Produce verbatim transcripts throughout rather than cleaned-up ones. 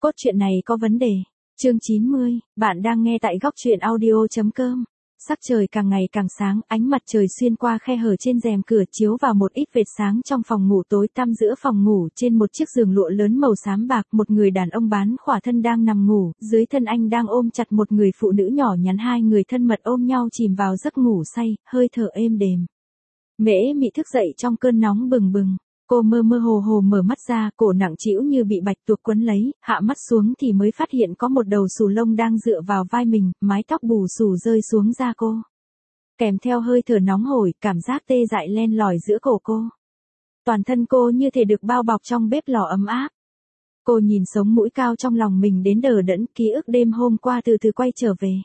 Cốt truyện này có vấn đề. Chương chín mươi, bạn đang nghe tại góc truyện audio chấm com. Sắc trời càng ngày càng sáng, ánh mặt trời xuyên qua khe hở trên rèm cửa chiếu vào một ít vệt sáng trong phòng ngủ tối tăm. Giữa phòng ngủ, trên một chiếc giường lụa lớn màu xám bạc, một người đàn ông bán khỏa thân đang nằm ngủ, dưới thân anh đang ôm chặt một người phụ nữ nhỏ nhắn, hai người thân mật ôm nhau chìm vào giấc ngủ say, hơi thở êm đềm. Mễ Mị thức dậy trong cơn nóng bừng bừng. Cô mơ mơ hồ hồ mở mắt ra, cổ nặng trĩu như bị bạch tuộc quấn lấy, hạ mắt xuống thì mới phát hiện có một đầu xù lông đang dựa vào vai mình, mái tóc bù xù rơi xuống da cô. Kèm theo hơi thở nóng hổi, cảm giác tê dại len lỏi giữa cổ cô. Toàn thân cô như thể được bao bọc trong bếp lò ấm áp. Cô nhìn sống mũi cao trong lòng mình đến đờ đẫn, ký ức đêm hôm qua từ từ quay trở về.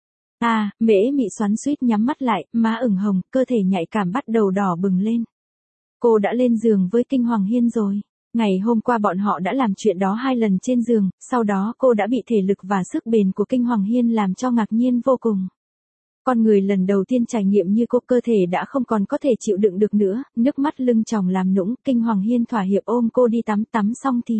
À, Mễ Mị xoắn xuýt nhắm mắt lại, má ửng hồng, cơ thể nhạy cảm bắt đầu đỏ bừng lên. Cô đã lên giường với Kinh Hoàng Hiên rồi. Ngày hôm qua bọn họ đã làm chuyện đó hai lần trên giường, sau đó cô đã bị thể lực và sức bền của Kinh Hoàng Hiên làm cho ngạc nhiên vô cùng. Con người lần đầu tiên trải nghiệm như cô, cơ thể đã không còn có thể chịu đựng được nữa, nước mắt lưng tròng làm nũng. Kinh Hoàng Hiên thỏa hiệp ôm cô đi tắm, tắm xong thì...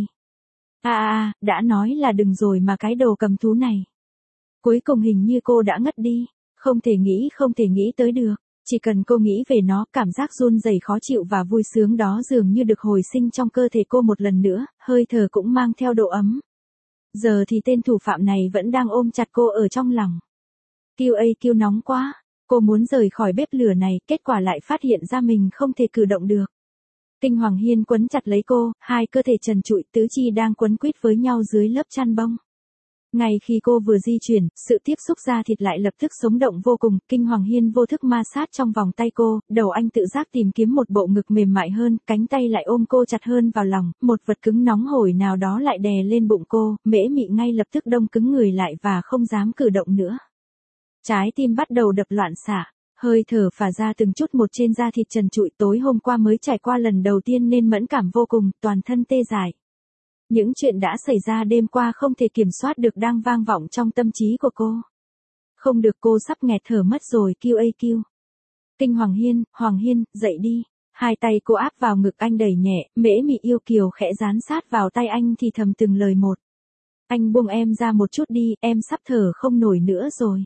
À à, đã nói là đừng rồi mà cái đồ cầm thú này. Cuối cùng hình như cô đã ngất đi, không thể nghĩ không thể nghĩ tới được. Chỉ cần cô nghĩ về nó, cảm giác run rẩy khó chịu và vui sướng đó dường như được hồi sinh trong cơ thể cô một lần nữa, hơi thở cũng mang theo độ ấm. Giờ thì tên thủ phạm này vẫn đang ôm chặt cô ở trong lòng. Kiêu ây kiêu nóng quá, cô muốn rời khỏi bếp lửa này, kết quả lại phát hiện ra mình không thể cử động được. Kinh Hoàng Hiên quấn chặt lấy cô, hai cơ thể trần trụi tứ chi đang quấn quýt với nhau dưới lớp chăn bông. Ngay khi cô vừa di chuyển, sự tiếp xúc da thịt lại lập tức sống động vô cùng. Kinh Hoàng Hiên vô thức ma sát trong vòng tay cô, đầu anh tự giác tìm kiếm một bộ ngực mềm mại hơn, cánh tay lại ôm cô chặt hơn vào lòng, một vật cứng nóng hổi nào đó lại đè lên bụng cô. Mễ Mị ngay lập tức đông cứng người lại và không dám cử động nữa. Trái tim bắt đầu đập loạn xạ, hơi thở phả ra từng chút một trên da thịt trần trụi. Tối hôm qua mới trải qua lần đầu tiên nên mẫn cảm vô cùng, toàn thân tê dại. Những chuyện đã xảy ra đêm qua không thể kiểm soát được đang vang vọng trong tâm trí của cô. Không được, cô sắp nghẹt thở mất rồi. Kiêu ây kiêu. Kinh Hoàng Hiên, Hoàng Hiên, dậy đi. Hai tay cô áp vào ngực anh đẩy nhẹ, Mễ Mị yêu kiều khẽ dán sát vào tay anh thì thầm từng lời một. Anh buông em ra một chút đi, em sắp thở không nổi nữa rồi.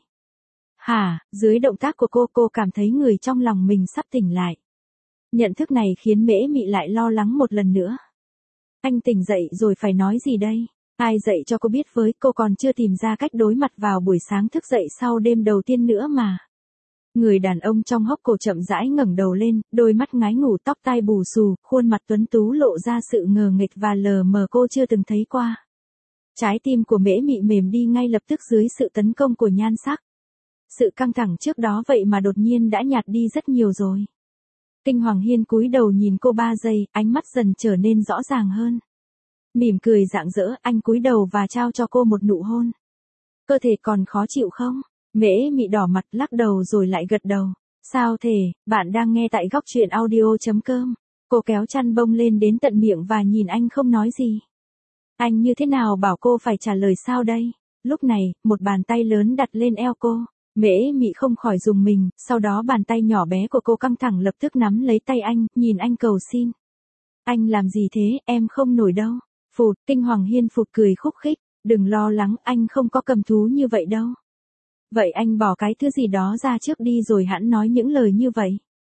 Hả, dưới động tác của cô, cô cảm thấy người trong lòng mình sắp tỉnh lại. Nhận thức này khiến Mễ Mị lại lo lắng một lần nữa. Anh tỉnh dậy rồi phải nói gì đây? Ai dạy cho cô biết với, cô còn chưa tìm ra cách đối mặt vào buổi sáng thức dậy sau đêm đầu tiên nữa mà. Người đàn ông trong hốc cổ chậm rãi ngẩng đầu lên, đôi mắt ngái ngủ, tóc tai bù xù, khuôn mặt tuấn tú lộ ra sự ngờ nghệch và lờ mờ cô chưa từng thấy qua. Trái tim của Mễ Mị mềm đi ngay lập tức dưới sự tấn công của nhan sắc. Sự căng thẳng trước đó vậy mà đột nhiên đã nhạt đi rất nhiều rồi. Kinh Hoàng Hiên cúi đầu nhìn cô ba giây, ánh mắt dần trở nên rõ ràng hơn. Mỉm cười rạng rỡ, anh cúi đầu và trao cho cô một nụ hôn. Cơ thể còn khó chịu không? Mễ Mị đỏ mặt lắc đầu rồi lại gật đầu. Sao thế, bạn đang nghe tại góc truyện audio chấm com. Cô kéo chăn bông lên đến tận miệng và nhìn anh không nói gì. Anh như thế nào bảo cô phải trả lời sao đây? Lúc này, một bàn tay lớn đặt lên eo cô. Mễ Mị không khỏi rùng mình, sau đó bàn tay nhỏ bé của cô căng thẳng lập tức nắm lấy tay anh, nhìn anh cầu xin. Anh làm gì thế, em không nổi đâu. Phụt, Kinh Hoàng Hiên phụt cười khúc khích, đừng lo lắng, anh không có cầm thú như vậy đâu. Vậy anh bỏ cái thứ gì đó ra trước đi rồi hẵng nói những lời như vậy.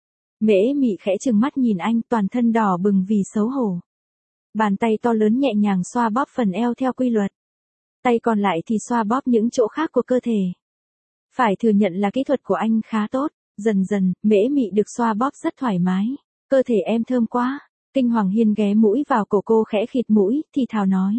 Mễ Mị khẽ trừng mắt nhìn anh, toàn thân đỏ bừng vì xấu hổ. Bàn tay to lớn nhẹ nhàng xoa bóp phần eo theo quy luật. Tay còn lại thì xoa bóp những chỗ khác của cơ thể. Phải thừa nhận là kỹ thuật của anh khá tốt, dần dần, Mễ Mị được xoa bóp rất thoải mái. Cơ thể em thơm quá. Kinh Hoàng Hiên ghé mũi vào cổ cô khẽ khịt mũi, thì thào nói.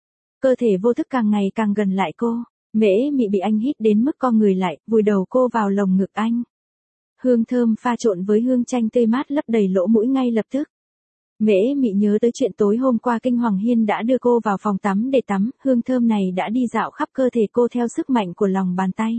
Cơ thể vô thức càng ngày càng gần lại cô. Mễ Mị bị anh hít đến mức co người lại, vùi đầu cô vào lồng ngực anh. Hương thơm pha trộn với hương chanh tươi mát lấp đầy lỗ mũi ngay lập tức. Mễ Mị nhớ tới chuyện tối hôm qua Kinh Hoàng Hiên đã đưa cô vào phòng tắm để tắm, hương thơm này đã đi dạo khắp cơ thể cô theo sức mạnh của lòng bàn tay.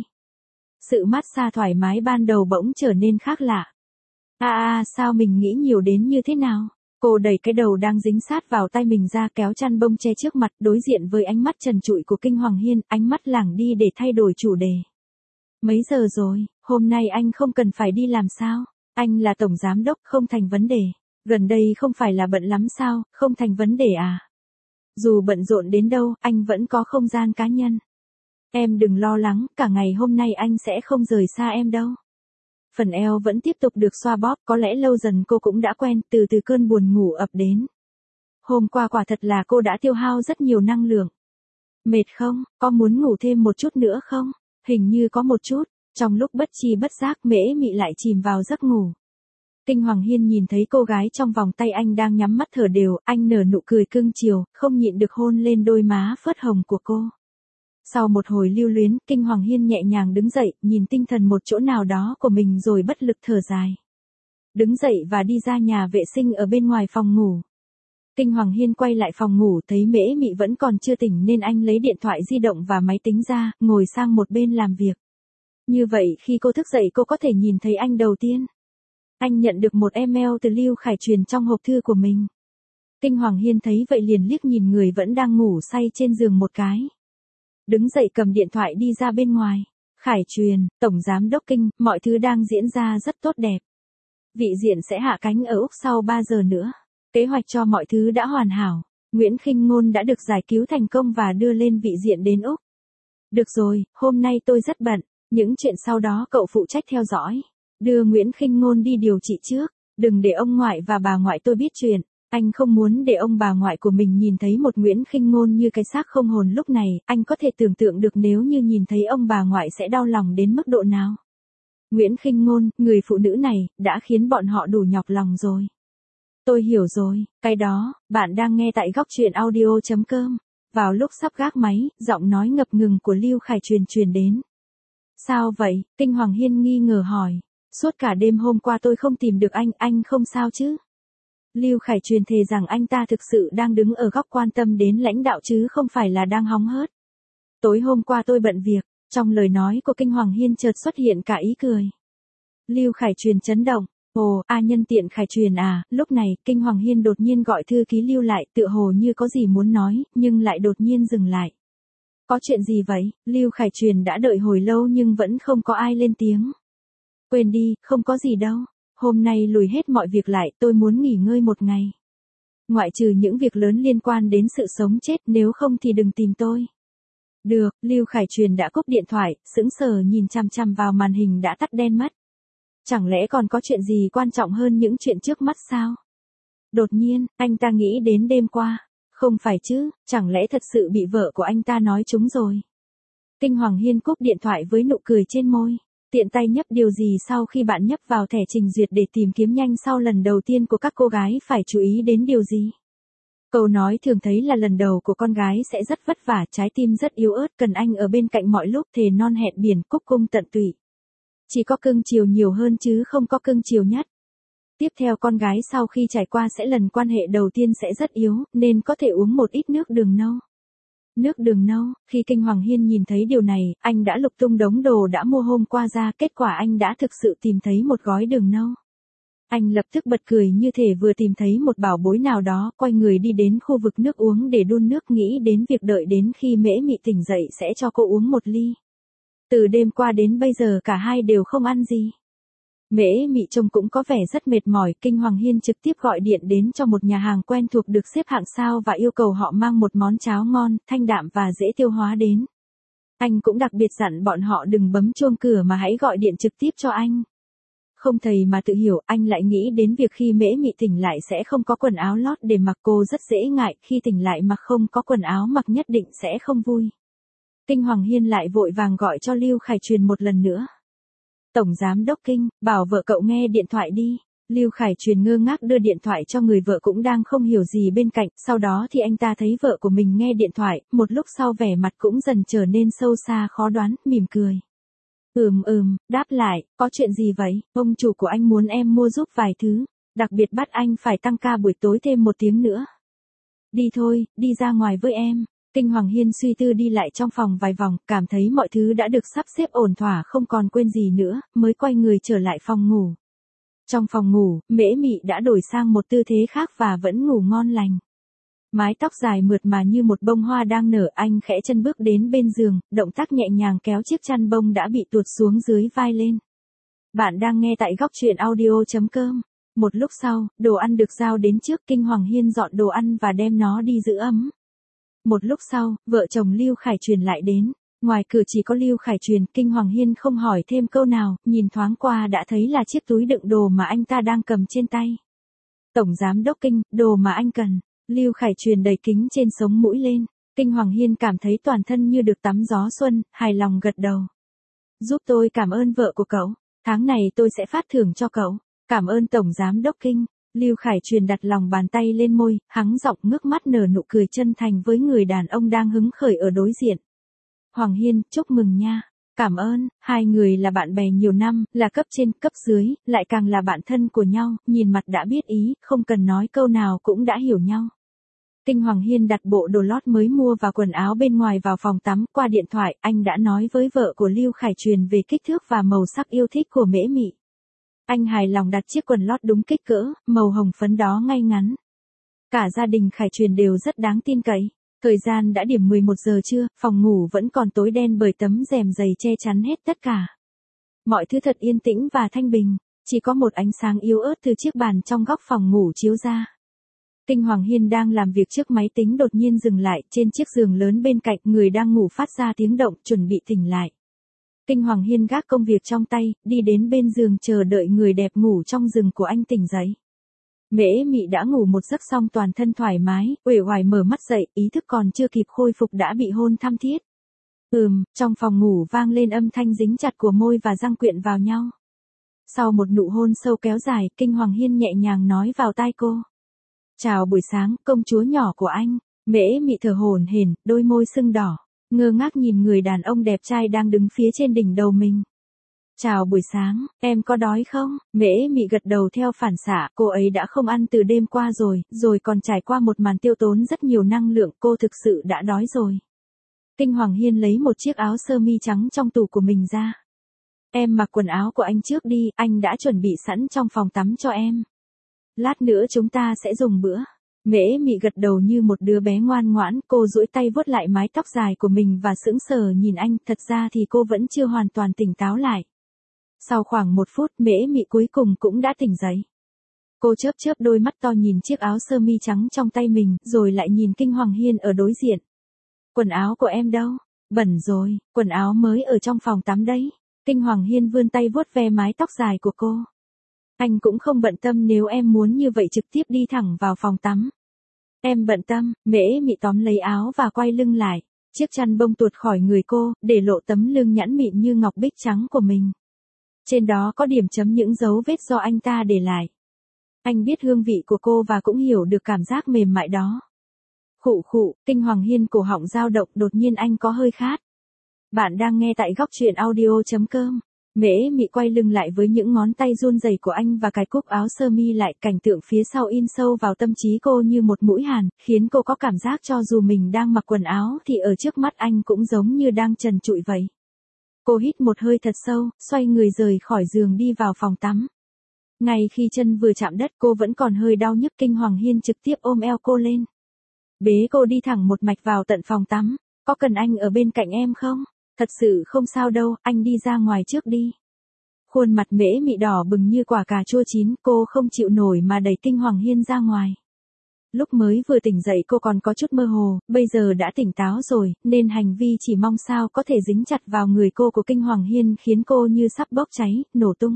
Sự mát xa thoải mái ban đầu bỗng trở nên khác lạ. À à, sao mình nghĩ nhiều đến như thế nào? Cô đẩy cái đầu đang dính sát vào tay mình ra, kéo chăn bông che trước mặt, đối diện với ánh mắt trần trụi của Kinh Hoàng Hiên, ánh mắt lảng đi để thay đổi chủ đề. Mấy giờ rồi, hôm nay anh không cần phải đi làm sao? Anh là tổng giám đốc, không thành vấn đề. Gần đây không phải là bận lắm sao, không thành vấn đề à? Dù bận rộn đến đâu, anh vẫn có không gian cá nhân. Em đừng lo lắng, cả ngày hôm nay anh sẽ không rời xa em đâu. Phần eo vẫn tiếp tục được xoa bóp, có lẽ lâu dần cô cũng đã quen, từ từ cơn buồn ngủ ập đến. Hôm qua quả thật là cô đã tiêu hao rất nhiều năng lượng. Mệt không, có muốn ngủ thêm một chút nữa không? Hình như có một chút. Trong lúc bất chi bất giác Mễ Mị lại chìm vào giấc ngủ. Kinh Hoàng Hiên nhìn thấy cô gái trong vòng tay anh đang nhắm mắt thở đều, anh nở nụ cười cưng chiều, không nhịn được hôn lên đôi má phớt hồng của cô. Sau một hồi lưu luyến, Kinh Hoàng Hiên nhẹ nhàng đứng dậy, nhìn tinh thần một chỗ nào đó của mình rồi bất lực thở dài. Đứng dậy và đi ra nhà vệ sinh ở bên ngoài phòng ngủ. Kinh Hoàng Hiên quay lại phòng ngủ thấy Mễ Mị vẫn còn chưa tỉnh nên anh lấy điện thoại di động và máy tính ra, ngồi sang một bên làm việc. Như vậy khi cô thức dậy cô có thể nhìn thấy anh đầu tiên. Anh nhận được một email từ Lưu Khải Truyền trong hộp thư của mình. Kinh Hoàng Hiên thấy vậy liền liếc nhìn người vẫn đang ngủ say trên giường một cái. Đứng dậy cầm điện thoại đi ra bên ngoài. Khải Truyền, Tổng Giám đốc Kinh, mọi thứ đang diễn ra rất tốt đẹp. Vị diện sẽ hạ cánh ở Úc sau ba giờ nữa. Kế hoạch cho mọi thứ đã hoàn hảo. Nguyễn Khinh Ngôn đã được giải cứu thành công và đưa lên vị diện đến Úc. Được rồi, hôm nay tôi rất bận. Những chuyện sau đó cậu phụ trách theo dõi. Đưa Nguyễn Khinh Ngôn đi điều trị trước. Đừng để ông ngoại và bà ngoại tôi biết chuyện. Anh không muốn để ông bà ngoại của mình nhìn thấy một Nguyễn Khinh Ngôn như cái xác không hồn lúc này. Anh có thể tưởng tượng được nếu như nhìn thấy ông bà ngoại sẽ đau lòng đến mức độ nào. Nguyễn Khinh Ngôn, người phụ nữ này, đã khiến bọn họ đủ nhọc lòng rồi. Tôi hiểu rồi, cái đó, bạn đang nghe tại góc truyện audio chấm com. Vào lúc sắp gác máy, giọng nói ngập ngừng của Lưu Khải Truyền truyền đến. Sao vậy? Kinh Hoàng Hiên nghi ngờ hỏi. Suốt cả đêm hôm qua tôi không tìm được anh, anh không sao chứ? Lưu Khải Truyền thề rằng anh ta thực sự đang đứng ở góc quan tâm đến lãnh đạo chứ không phải là đang hóng hớt. Tối hôm qua tôi bận việc, trong lời nói của Kinh Hoàng Hiên chợt xuất hiện cả ý cười. Lưu Khải Truyền chấn động. Ồ, a nhân tiện Khải Truyền à, lúc này, Kinh Hoàng Hiên đột nhiên gọi thư ký Lưu lại, tựa hồ như có gì muốn nói, nhưng lại đột nhiên dừng lại. Có chuyện gì vậy? Lưu Khải Truyền đã đợi hồi lâu nhưng vẫn không có ai lên tiếng. Quên đi, không có gì đâu. Hôm nay lùi hết mọi việc lại, tôi muốn nghỉ ngơi một ngày. Ngoại trừ những việc lớn liên quan đến sự sống chết, nếu không thì đừng tìm tôi. Được, Lưu Khải Truyền đã cúp điện thoại, sững sờ nhìn chằm chằm vào màn hình đã tắt đen mất. Chẳng lẽ còn có chuyện gì quan trọng hơn những chuyện trước mắt sao? Đột nhiên, anh ta nghĩ đến đêm qua. Không phải chứ, chẳng lẽ thật sự bị vợ của anh ta nói trúng rồi? Kinh Hoàng Hiên cúp điện thoại với nụ cười trên môi. Tiện tay nhấp điều gì sau khi bạn nhấp vào thẻ trình duyệt để tìm kiếm nhanh sau lần đầu tiên của các cô gái phải chú ý đến điều gì? Câu nói thường thấy là lần đầu của con gái sẽ rất vất vả, trái tim rất yếu ớt, cần anh ở bên cạnh mọi lúc, thề non hẹn biển, cúc cung tận tụy. Chỉ có cưng chiều nhiều hơn chứ không có cưng chiều nhất. Tiếp theo con gái sau khi trải qua sẽ lần quan hệ đầu tiên sẽ rất yếu, nên có thể uống một ít nước đường nâu. Nước đường nâu, khi Kinh Hoàng Hiên nhìn thấy điều này, anh đã lục tung đống đồ đã mua hôm qua ra, kết quả anh đã thực sự tìm thấy một gói đường nâu. Anh lập tức bật cười như thể vừa tìm thấy một bảo bối nào đó, quay người đi đến khu vực nước uống để đun nước, nghĩ đến việc đợi đến khi Mễ Mị tỉnh dậy sẽ cho cô uống một ly. Từ đêm qua đến bây giờ cả hai đều không ăn gì. Mễ Mị trông cũng có vẻ rất mệt mỏi, Kinh Hoàng Hiên trực tiếp gọi điện đến cho một nhà hàng quen thuộc được xếp hạng sao và yêu cầu họ mang một món cháo ngon, thanh đạm và dễ tiêu hóa đến. Anh cũng đặc biệt dặn bọn họ đừng bấm chuông cửa mà hãy gọi điện trực tiếp cho anh. Không thầy mà tự hiểu, anh lại nghĩ đến việc khi Mễ Mị tỉnh lại sẽ không có quần áo lót để mặc, cô rất dễ ngại, khi tỉnh lại mặc không có quần áo mặc nhất định sẽ không vui. Kinh Hoàng Hiên lại vội vàng gọi cho Lưu Khải Truyền một lần nữa. Tổng Giám đốc Kinh, bảo vợ cậu nghe điện thoại đi. Lưu Khải Truyền ngơ ngác đưa điện thoại cho người vợ cũng đang không hiểu gì bên cạnh, sau đó thì anh ta thấy vợ của mình nghe điện thoại, một lúc sau vẻ mặt cũng dần trở nên sâu xa khó đoán, mỉm cười. Ừm ừm, đáp lại, có chuyện gì vậy? Ông chủ của anh muốn em mua giúp vài thứ, đặc biệt bắt anh phải tăng ca buổi tối thêm một tiếng nữa. Đi thôi, đi ra ngoài với em. Kinh Hoàng Hiên suy tư đi lại trong phòng vài vòng, cảm thấy mọi thứ đã được sắp xếp ổn thỏa không còn quên gì nữa, mới quay người trở lại phòng ngủ. Trong phòng ngủ, Mễ Mị đã đổi sang một tư thế khác và vẫn ngủ ngon lành. Mái tóc dài mượt mà như một bông hoa đang nở, anh khẽ chân bước đến bên giường, động tác nhẹ nhàng kéo chiếc chăn bông đã bị tuột xuống dưới vai lên. Bạn đang nghe tại góc truyện audio chấm com. Một lúc sau, đồ ăn được giao đến trước, Kinh Hoàng Hiên dọn đồ ăn và đem nó đi giữ ấm. Một lúc sau, vợ chồng Lưu Khải Truyền lại đến. Ngoài cửa chỉ có Lưu Khải Truyền, Kinh Hoàng Hiên không hỏi thêm câu nào, nhìn thoáng qua đã thấy là chiếc túi đựng đồ mà anh ta đang cầm trên tay. Tổng giám đốc Kinh, đồ mà anh cần. Lưu Khải Truyền đầy kính trên sống mũi lên. Kinh Hoàng Hiên cảm thấy toàn thân như được tắm gió xuân, hài lòng gật đầu. Giúp tôi cảm ơn vợ của cậu, tháng này tôi sẽ phát thưởng cho cậu. Cảm ơn Tổng giám đốc Kinh. Lưu Khải Truyền đặt lòng bàn tay lên môi, hắng giọng ngước mắt nở nụ cười chân thành với người đàn ông đang hứng khởi ở đối diện. Hoàng Hiên, chúc mừng nha. Cảm ơn, hai người là bạn bè nhiều năm, là cấp trên, cấp dưới, lại càng là bạn thân của nhau, nhìn mặt đã biết ý, không cần nói câu nào cũng đã hiểu nhau. Kinh Hoàng Hiên đặt bộ đồ lót mới mua và quần áo bên ngoài vào phòng tắm, qua điện thoại, anh đã nói với vợ của Lưu Khải Truyền về kích thước và màu sắc yêu thích của Mễ Mị. Anh hài lòng đặt chiếc quần lót đúng kích cỡ, màu hồng phấn đó ngay ngắn. Cả gia đình Khải Truyền đều rất đáng tin cậy. Thời gian đã điểm mười một giờ trưa, phòng ngủ vẫn còn tối đen bởi tấm rèm dày che chắn hết tất cả. Mọi thứ thật yên tĩnh và thanh bình, chỉ có một ánh sáng yếu ớt từ chiếc bàn trong góc phòng ngủ chiếu ra. Kinh Hoàng Hiên đang làm việc trước máy tính đột nhiên dừng lại, trên chiếc giường lớn bên cạnh người đang ngủ phát ra tiếng động, chuẩn bị tỉnh lại. Kinh Hoàng Hiên gác công việc trong tay, đi đến bên giường chờ đợi người đẹp ngủ trong giường của anh tỉnh dậy. Mễ Mị đã ngủ một giấc xong toàn thân thoải mái, uể oải mở mắt dậy, ý thức còn chưa kịp khôi phục đã bị hôn thăm thiết. Ừm, trong phòng ngủ vang lên âm thanh dính chặt của môi và răng quyện vào nhau. Sau một nụ hôn sâu kéo dài, Kinh Hoàng Hiên nhẹ nhàng nói vào tai cô. Chào buổi sáng, công chúa nhỏ của anh. Mễ Mị thở hổn hển, đôi môi sưng đỏ, ngơ ngác nhìn người đàn ông đẹp trai đang đứng phía trên đỉnh đầu mình. Chào buổi sáng, em có đói không? Mễ Mị gật đầu theo phản xạ, cô ấy đã không ăn từ đêm qua rồi, rồi còn trải qua một màn tiêu tốn rất nhiều năng lượng, cô thực sự đã đói rồi. Kinh Hoàng Hiên lấy một chiếc áo sơ mi trắng trong tủ của mình ra. Em mặc quần áo của anh trước đi, anh đã chuẩn bị sẵn trong phòng tắm cho em. Lát nữa chúng ta sẽ dùng bữa. Mễ Mị gật đầu như một đứa bé ngoan ngoãn, cô duỗi tay vuốt lại mái tóc dài của mình và sững sờ nhìn anh, thật ra thì cô vẫn chưa hoàn toàn tỉnh táo lại. Sau khoảng một phút, Mễ Mị cuối cùng cũng đã tỉnh dậy. Cô chớp chớp đôi mắt to nhìn chiếc áo sơ mi trắng trong tay mình, rồi lại nhìn Kinh Hoàng Hiên ở đối diện. Quần áo của em đâu? Bẩn rồi, quần áo mới ở trong phòng tắm đấy. Kinh Hoàng Hiên vươn tay vuốt ve mái tóc dài của cô. Anh cũng không bận tâm nếu em muốn như vậy trực tiếp đi thẳng vào phòng tắm. Em bận tâm, Mễ Mị tóm lấy áo và quay lưng lại. Chiếc chăn bông tuột khỏi người cô, để lộ tấm lưng nhẵn mịn như ngọc bích trắng của mình. Trên đó có điểm chấm những dấu vết do anh ta để lại. Anh biết hương vị của cô và cũng hiểu được cảm giác mềm mại đó. Khụ khụ, Kinh Hoàng Hiên cổ họng dao động, đột nhiên anh có hơi khát. Bạn đang nghe tại góc truyện audio chấm com. Mễ Mị quay lưng lại với những ngón tay run rẩy của anh và cài cúc áo sơ mi lại, cảnh tượng phía sau in sâu vào tâm trí cô như một mũi hàn, khiến cô có cảm giác cho dù mình đang mặc quần áo thì ở trước mắt anh cũng giống như đang trần trụi vậy. Cô hít một hơi thật sâu, xoay người rời khỏi giường đi vào phòng tắm. Ngay khi chân vừa chạm đất cô vẫn còn hơi đau nhức. Kinh Hoàng Hiên trực tiếp ôm eo cô lên. Bế cô đi thẳng một mạch vào tận phòng tắm. Có cần anh ở bên cạnh em không? Thật sự không sao đâu, anh đi ra ngoài trước đi. Khuôn mặt Mễ Mị đỏ bừng như quả cà chua chín, cô không chịu nổi mà đẩy Kinh Hoàng Hiên ra ngoài. Lúc mới vừa tỉnh dậy cô còn có chút mơ hồ, bây giờ đã tỉnh táo rồi, nên hành vi chỉ mong sao có thể dính chặt vào người cô của Kinh Hoàng Hiên khiến cô như sắp bốc cháy, nổ tung.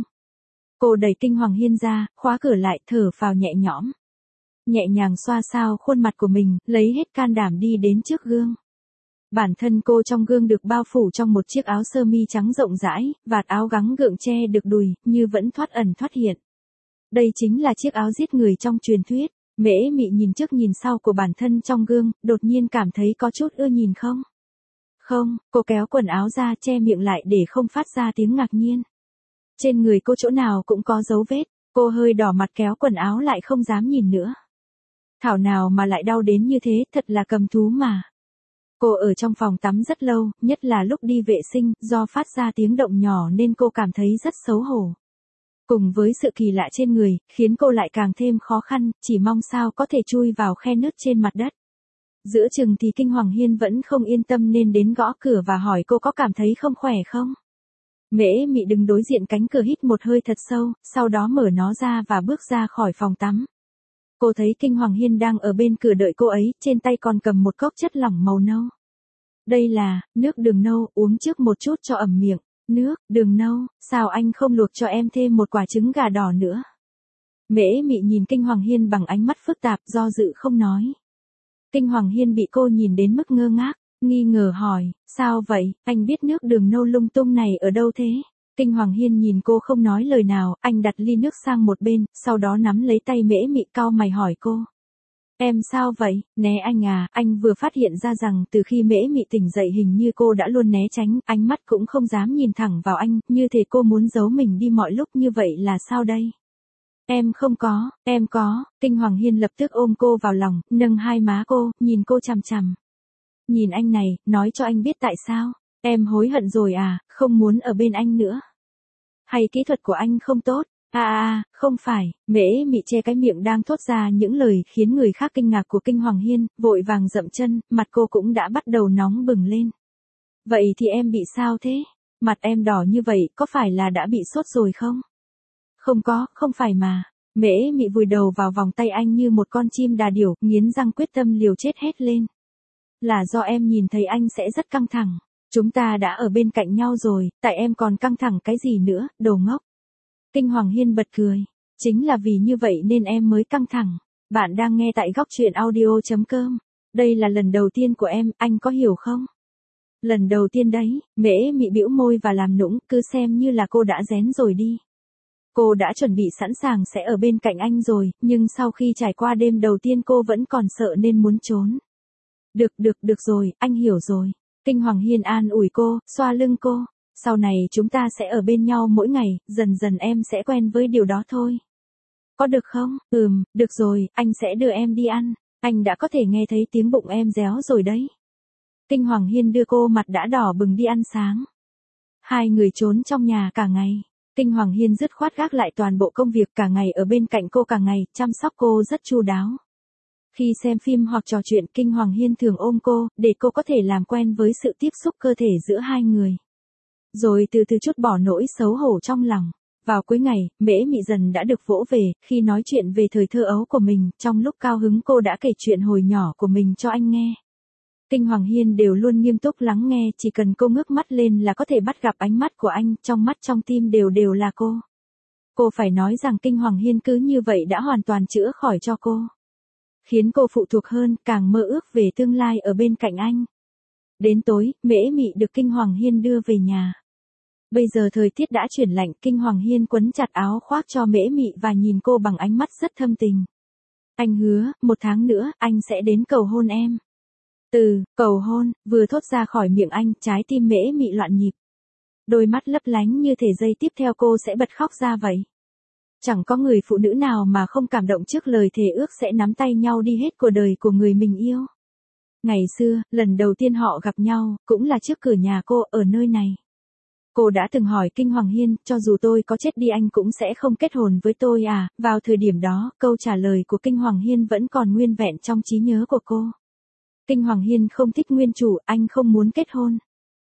Cô đẩy Kinh Hoàng Hiên ra, khóa cửa lại, thở phào nhẹ nhõm. Nhẹ nhàng xoa xao khuôn mặt của mình, lấy hết can đảm đi đến trước gương. Bản thân cô trong gương được bao phủ trong một chiếc áo sơ mi trắng rộng rãi, vạt áo gắng gượng che được đùi, như vẫn thoát ẩn thoát hiện. Đây chính là chiếc áo giết người trong truyền thuyết. Mễ Mị nhìn trước nhìn sau của bản thân trong gương, đột nhiên cảm thấy có chút ưa nhìn không? Không, cô kéo quần áo ra che miệng lại để không phát ra tiếng ngạc nhiên. Trên người cô chỗ nào cũng có dấu vết, cô hơi đỏ mặt kéo quần áo lại không dám nhìn nữa. Thảo nào mà lại đau đến như thế, thật là cầm thú mà. Cô ở trong phòng tắm rất lâu, nhất là lúc đi vệ sinh, do phát ra tiếng động nhỏ nên cô cảm thấy rất xấu hổ. Cùng với sự kỳ lạ trên người, khiến cô lại càng thêm khó khăn, chỉ mong sao có thể chui vào khe nứt trên mặt đất. Giữa chừng thì Kinh Hoàng Hiên vẫn không yên tâm nên đến gõ cửa và hỏi cô có cảm thấy không khỏe không. Mễ Mị đứng đối diện cánh cửa hít một hơi thật sâu, sau đó mở nó ra và bước ra khỏi phòng tắm. Cô thấy Kinh Hoàng Hiên đang ở bên cửa đợi cô ấy, trên tay còn cầm một cốc chất lỏng màu nâu. Đây là nước đường nâu, uống trước một chút cho ẩm miệng. Nước đường nâu, sao anh không luộc cho em thêm một quả trứng gà đỏ nữa? Mễ Mị nhìn Kinh Hoàng Hiên bằng ánh mắt phức tạp, do dự không nói. Kinh Hoàng Hiên bị cô nhìn đến mức ngơ ngác, nghi ngờ hỏi, sao vậy, anh biết nước đường nâu lung tung này ở đâu thế? Kinh Hoàng Hiên nhìn cô không nói lời nào, anh đặt ly nước sang một bên, sau đó nắm lấy tay Mễ Mị cau mày hỏi cô. Em sao vậy, né anh à, anh vừa phát hiện ra rằng từ khi Mễ Mị tỉnh dậy hình như cô đã luôn né tránh, ánh mắt cũng không dám nhìn thẳng vào anh, như thể cô muốn giấu mình đi mọi lúc như vậy là sao đây? Em không có, em có, Kinh Hoàng Hiên lập tức ôm cô vào lòng, nâng hai má cô, nhìn cô chằm chằm. Nhìn anh này, nói cho anh biết tại sao, em hối hận rồi à, không muốn ở bên anh nữa. Hay kỹ thuật của anh không tốt? À à, không phải, Mễ Mị che cái miệng đang thốt ra những lời khiến người khác kinh ngạc của Kinh Hoàng Hiên, vội vàng dậm chân, mặt cô cũng đã bắt đầu nóng bừng lên. Vậy thì em bị sao thế? Mặt em đỏ như vậy, có phải là đã bị sốt rồi không? Không có, không phải mà. Mễ Mị vùi đầu vào vòng tay anh như một con chim đà điểu, nghiến răng quyết tâm liều chết hét lên. Là do em nhìn thấy anh sẽ rất căng thẳng. Chúng ta đã ở bên cạnh nhau rồi, tại em còn căng thẳng cái gì nữa, đồ ngốc. Kinh Hoàng Hiên bật cười. Chính là vì như vậy nên em mới căng thẳng. Bạn đang nghe tại góc truyện audio chấm com. Đây là lần đầu tiên của em, anh có hiểu không? Lần đầu tiên đấy, Mễ Mị bĩu môi và làm nũng, cứ xem như là cô đã rén rồi đi. Cô đã chuẩn bị sẵn sàng sẽ ở bên cạnh anh rồi, nhưng sau khi trải qua đêm đầu tiên cô vẫn còn sợ nên muốn trốn. Được được được rồi, anh hiểu rồi. Kinh Hoàng Hiên an ủi cô, xoa lưng cô. Sau này chúng ta sẽ ở bên nhau mỗi ngày, dần dần em sẽ quen với điều đó thôi. Có được không? Ừm, được rồi, anh sẽ đưa em đi ăn. Anh đã có thể nghe thấy tiếng bụng em réo rồi đấy. Kinh Hoàng Hiên đưa cô mặt đã đỏ bừng đi ăn sáng. Hai người trốn trong nhà cả ngày. Kinh Hoàng Hiên dứt khoát gác lại toàn bộ công việc cả ngày ở bên cạnh cô cả ngày, chăm sóc cô rất chu đáo. Khi xem phim hoặc trò chuyện, Kinh Hoàng Hiên thường ôm cô, để cô có thể làm quen với sự tiếp xúc cơ thể giữa hai người. Rồi từ từ chút bỏ nỗi xấu hổ trong lòng. Vào cuối ngày, Mễ Mị dần đã được vỗ về, khi nói chuyện về thời thơ ấu của mình, trong lúc cao hứng cô đã kể chuyện hồi nhỏ của mình cho anh nghe. Kinh Hoàng Hiên đều luôn nghiêm túc lắng nghe, chỉ cần cô ngước mắt lên là có thể bắt gặp ánh mắt của anh, trong mắt trong tim đều đều là cô. Cô phải nói rằng Kinh Hoàng Hiên cứ như vậy đã hoàn toàn chữa khỏi cho cô. Khiến cô phụ thuộc hơn, càng mơ ước về tương lai ở bên cạnh anh. Đến tối, Mễ Mị được Kinh Hoàng Hiên đưa về nhà. Bây giờ thời tiết đã chuyển lạnh, Kinh Hoàng Hiên quấn chặt áo khoác cho Mễ Mị và nhìn cô bằng ánh mắt rất thâm tình. Anh hứa, một tháng nữa, anh sẽ đến cầu hôn em. Từ, cầu hôn, vừa thốt ra khỏi miệng anh, trái tim Mễ Mị loạn nhịp. Đôi mắt lấp lánh như thể giây tiếp theo cô sẽ bật khóc ra vậy. Chẳng có người phụ nữ nào mà không cảm động trước lời thề ước sẽ nắm tay nhau đi hết cuộc đời của người mình yêu. Ngày xưa, lần đầu tiên họ gặp nhau, cũng là trước cửa nhà cô, ở nơi này. Cô đã từng hỏi Kinh Hoàng Hiên, cho dù tôi có chết đi anh cũng sẽ không kết hôn với tôi à, vào thời điểm đó, câu trả lời của Kinh Hoàng Hiên vẫn còn nguyên vẹn trong trí nhớ của cô. Kinh Hoàng Hiên không thích nguyên chủ, anh không muốn kết hôn.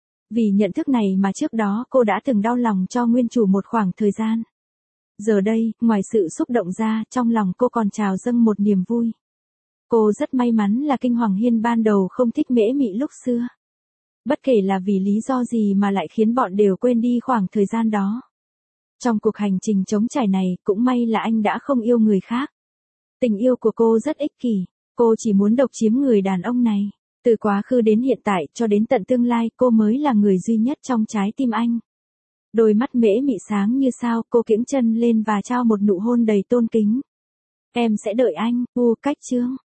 Vì nhận thức này mà trước đó cô đã từng đau lòng cho nguyên chủ một khoảng thời gian. Giờ đây, ngoài sự xúc động ra, trong lòng cô còn trào dâng một niềm vui. Cô rất may mắn là Kinh Hoàng Hiên ban đầu không thích Mễ Mị lúc xưa. Bất kể là vì lý do gì mà lại khiến bọn đều quên đi khoảng thời gian đó. Trong cuộc hành trình trống trải này, cũng may là anh đã không yêu người khác. Tình yêu của cô rất ích kỷ, cô chỉ muốn độc chiếm người đàn ông này. Từ quá khứ đến hiện tại, cho đến tận tương lai, cô mới là người duy nhất trong trái tim anh. Đôi mắt Mễ Mị sáng như sao, cô kiễng chân lên và trao một nụ hôn đầy tôn kính. Em sẽ đợi anh, u cách chương.